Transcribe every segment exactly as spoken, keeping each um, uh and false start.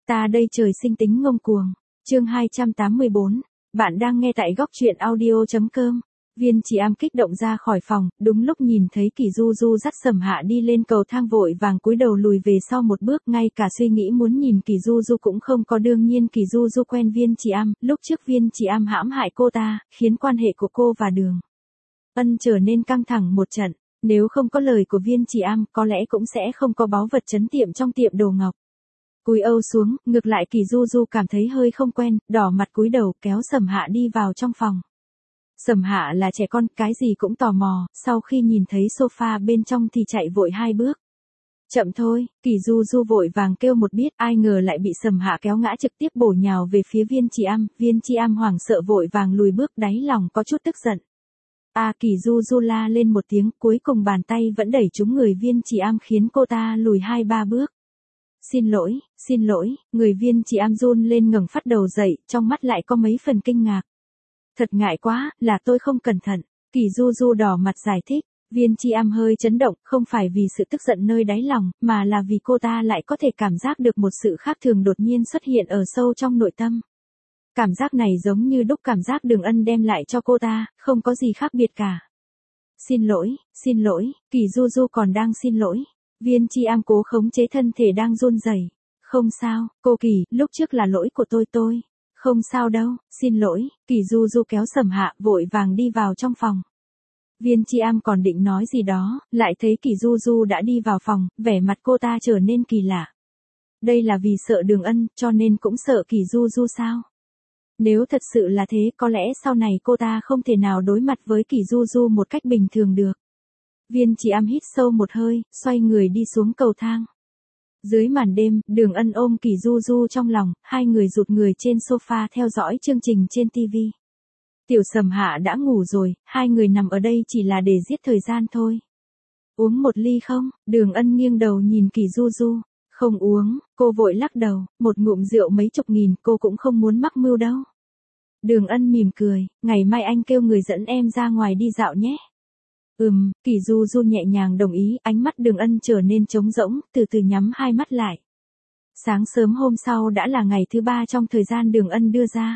Ta đây trời sinh tính ngông cuồng. Chương hai trăm tám mươi bốn. Bạn đang nghe tại góc truyện audio chấm com. Viên Chỉ Am kích động ra khỏi phòng, đúng lúc nhìn thấy Kỳ Du Du dắt Sầm Hạ đi lên cầu thang vội vàng cúi đầu lùi về sau một bước, ngay cả suy nghĩ muốn nhìn Kỳ Du Du cũng không có. Đương nhiên Kỳ Du Du quen Viên Chỉ Am, lúc trước Viên Chỉ Am hãm hại cô ta, khiến quan hệ của cô và Đường Ân trở nên căng thẳng một trận. Nếu không có lời của Viên Chỉ Am, có lẽ cũng sẽ không có báu vật trấn tiệm trong tiệm đồ ngọc. Cúi âu xuống, ngược lại Kỳ Du Du cảm thấy hơi không quen, đỏ mặt cúi đầu kéo Sầm Hạ đi vào trong phòng. Sầm Hạ là trẻ con, cái gì cũng tò mò, sau khi nhìn thấy sofa bên trong thì chạy vội hai bước. Chậm thôi, Kỳ Du Du vội vàng kêu một biết, ai ngờ lại bị Sầm Hạ kéo ngã trực tiếp bổ nhào về phía Viên Chỉ Am. Viên Chỉ Am hoảng sợ vội vàng lùi bước, đáy lòng có chút tức giận. À, Kỳ Du Du la lên một tiếng, cuối cùng bàn tay vẫn đẩy trúng người Viên Chỉ Am khiến cô ta lùi hai ba bước. Xin lỗi, xin lỗi, người Viên Chỉ Am run lên ngẩng phát đầu dậy, trong mắt lại có mấy phần kinh ngạc. Thật ngại quá, là tôi không cẩn thận. Kỳ Du Du đỏ mặt giải thích. Viên Chỉ Am hơi chấn động, không phải vì sự tức giận nơi đáy lòng, mà là vì cô ta lại có thể cảm giác được một sự khác thường đột nhiên xuất hiện ở sâu trong nội tâm. Cảm giác này giống như đúc cảm giác Đường Ân đem lại cho cô ta, không có gì khác biệt cả. Xin lỗi, xin lỗi, Kỳ Du Du còn đang xin lỗi. Viên Chỉ Am cố khống chế thân thể đang run rẩy. Không sao, cô Kỳ, lúc trước là lỗi của tôi tôi. Không sao đâu, xin lỗi. Kỳ Du Du kéo Sầm Hạ vội vàng đi vào trong phòng. Viên Chỉ Am còn định nói gì đó, lại thấy Kỳ Du Du đã đi vào phòng, vẻ mặt cô ta trở nên kỳ lạ. Đây là vì sợ Đường Ân, cho nên cũng sợ Kỳ Du Du sao? Nếu thật sự là thế, có lẽ sau này cô ta không thể nào đối mặt với Kỳ Du Du một cách bình thường được. Viên Chỉ Am hít sâu một hơi, xoay người đi xuống cầu thang. Dưới màn đêm, Đường Ân ôm Kỳ Du Du trong lòng, hai người rụt người trên sofa theo dõi chương trình trên ti vi. Tiểu Sầm Hạ đã ngủ rồi, hai người nằm ở đây chỉ là để giết thời gian thôi. Uống một ly không? Đường Ân nghiêng đầu nhìn Kỳ Du Du. Không uống, cô vội lắc đầu, một ngụm rượu mấy chục nghìn cô cũng không muốn mắc mưu đâu. Đường Ân mỉm cười, ngày mai anh kêu người dẫn em ra ngoài đi dạo nhé. Ừm, Kỳ Du Du nhẹ nhàng đồng ý, ánh mắt Đường Ân trở nên trống rỗng, từ từ nhắm hai mắt lại. Sáng sớm hôm sau đã là ngày thứ ba trong thời gian Đường Ân đưa ra.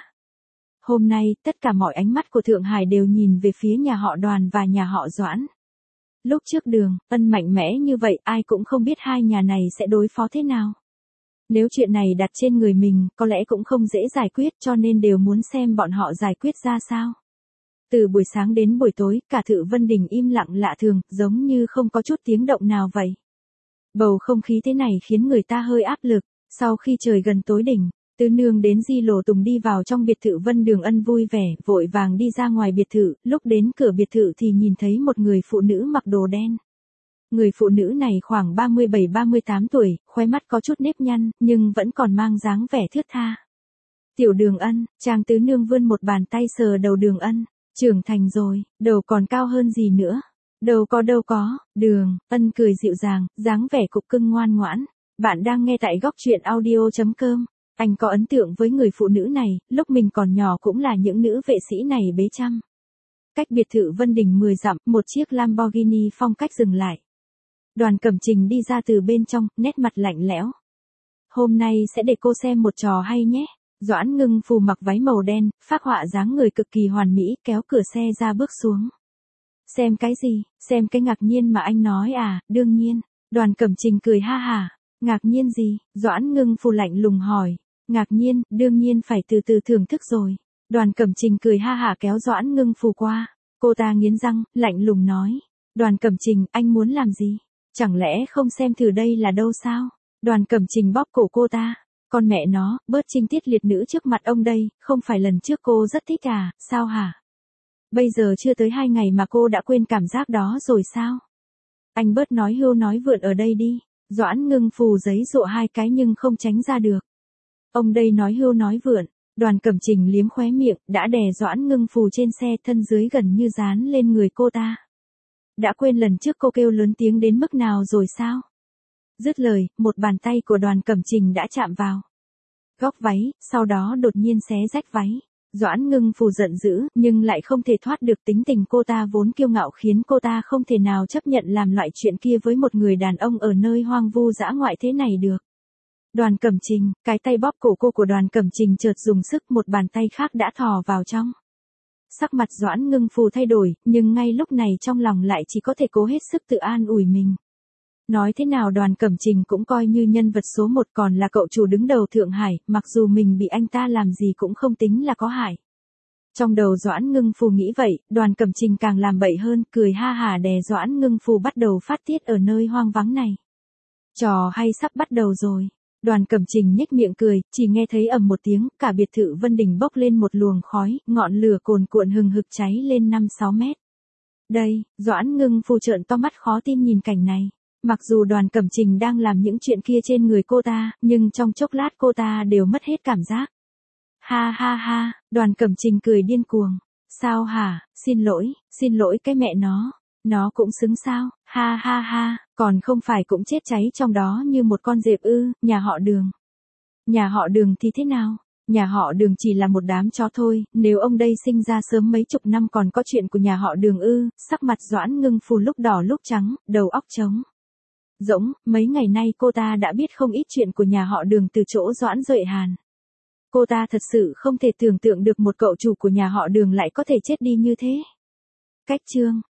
Hôm nay, tất cả mọi ánh mắt của Thượng Hải đều nhìn về phía nhà họ Đoàn và nhà họ Doãn. Lúc trước Đường Ân mạnh mẽ như vậy, ai cũng không biết hai nhà này sẽ đối phó thế nào. Nếu chuyện này đặt trên người mình, có lẽ cũng không dễ giải quyết, cho nên đều muốn xem bọn họ giải quyết ra sao. Từ buổi sáng đến buổi tối, cả Thự Vân Đình im lặng lạ thường, giống như không có chút tiếng động nào vậy. Bầu không khí thế này khiến người ta hơi áp lực. Sau khi trời gần tối đỉnh, Tứ Nương đến Di Lổ Tùng đi vào trong biệt thự Vân Đường Ân vui vẻ, vội vàng đi ra ngoài biệt thự, lúc đến cửa biệt thự thì nhìn thấy một người phụ nữ mặc đồ đen. Người phụ nữ này khoảng ba mươi bảy ba mươi tám tuổi, khóe mắt có chút nếp nhăn, nhưng vẫn còn mang dáng vẻ thướt tha. Tiểu Đường Ân, Trang Tứ Nương vươn một bàn tay sờ đầu Đường Ân. Trưởng thành rồi, đầu còn cao hơn gì nữa. Đâu có đâu có, Đường Ân cười dịu dàng, dáng vẻ cục cưng ngoan ngoãn. Bạn đang nghe tại góc truyện audio chấm com. Anh có ấn tượng với người phụ nữ này, lúc mình còn nhỏ cũng là những nữ vệ sĩ này bế chăm. Cách biệt thự Vân Đình mười dặm, một chiếc Lamborghini phong cách dừng lại. Đoàn Cẩm Trình đi ra từ bên trong, nét mặt lạnh lẽo. Hôm nay sẽ để cô xem một trò hay nhé. Doãn Ngưng Phù mặc váy màu đen, phác họa dáng người cực kỳ hoàn mỹ, kéo cửa xe ra bước xuống. Xem cái gì? Xem cái ngạc nhiên mà anh nói à? Đương nhiên. Đoàn Cẩm Trình cười ha hả. Ngạc nhiên gì? Doãn Ngưng Phù lạnh lùng hỏi. Ngạc nhiên, đương nhiên phải từ từ thưởng thức rồi. Đoàn Cẩm Trình cười ha hả kéo Doãn Ngưng Phù qua. Cô ta nghiến răng, lạnh lùng nói. Đoàn Cẩm Trình, anh muốn làm gì? Chẳng lẽ không xem thử đây là đâu sao? Đoàn Cẩm Trình bóp cổ cô ta. Con mẹ nó, bớt trinh tiết liệt nữ trước mặt ông đây, không phải lần trước cô rất thích à, sao hả? Bây giờ chưa tới hai ngày mà cô đã quên cảm giác đó rồi sao? Anh bớt nói hưu nói vượn ở đây đi. Doãn Ngưng Phù giấy dụa hai cái nhưng không tránh ra được. Ông đây nói hưu nói vượn. Đoàn Cẩm Trình liếm khóe miệng, đã đè Doãn Ngưng Phù trên xe, thân dưới gần như dán lên người cô ta. Đã quên lần trước cô kêu lớn tiếng đến mức nào rồi sao? Dứt lời, một bàn tay của Đoàn Cẩm Trình đã chạm vào góc váy, sau đó đột nhiên xé rách váy. Doãn Ngưng Phù giận dữ, nhưng lại không thể thoát được tính tình cô ta vốn kiêu ngạo khiến cô ta không thể nào chấp nhận làm loại chuyện kia với một người đàn ông ở nơi hoang vu dã ngoại thế này được. Đoàn Cẩm Trình, cái tay bóp cổ cô của Đoàn Cẩm Trình chợt dùng sức, một bàn tay khác đã thò vào trong. Sắc mặt Doãn Ngưng Phù thay đổi, nhưng ngay lúc này trong lòng lại chỉ có thể cố hết sức tự an ủi mình. Nói thế nào Đoàn Cẩm Trình cũng coi như nhân vật số một, còn là cậu chủ đứng đầu Thượng Hải, mặc dù mình bị anh ta làm gì cũng không tính là có hại. Trong đầu Doãn Ngưng Phù nghĩ vậy, Đoàn Cẩm Trình càng làm bậy hơn, cười ha hả đè Doãn Ngưng Phù bắt đầu phát tiết ở nơi hoang vắng này. Trò hay sắp bắt đầu rồi. Đoàn Cẩm Trình nhếch miệng cười, chỉ nghe thấy ầm một tiếng, cả biệt thự Vân Đình bốc lên một luồng khói, ngọn lửa cuồn cuộn hừng hực cháy lên năm sáu mét. Đây, Doãn Ngưng Phù trợn to mắt khó tin nhìn cảnh này. Mặc dù Đoàn Cẩm Trình đang làm những chuyện kia trên người cô ta, nhưng trong chốc lát cô ta đều mất hết cảm giác. Ha ha ha, Đoàn Cẩm Trình cười điên cuồng. Sao hả, xin lỗi, xin lỗi cái mẹ nó. Nó cũng xứng sao, ha ha ha, còn không phải cũng chết cháy trong đó như một con dẹp ư, nhà họ Đường. Nhà họ Đường thì thế nào? Nhà họ Đường chỉ là một đám chó thôi, nếu ông đây sinh ra sớm mấy chục năm còn có chuyện của nhà họ Đường ư, sắc mặt Doãn Ngưng Phù lúc đỏ lúc trắng, đầu óc trống rỗng, mấy ngày nay cô ta đã biết không ít chuyện của nhà họ Đường từ chỗ Doãn Duệ Hàn. Cô ta thật sự không thể tưởng tượng được một cậu chủ của nhà họ Đường lại có thể chết đi như thế. Cách chương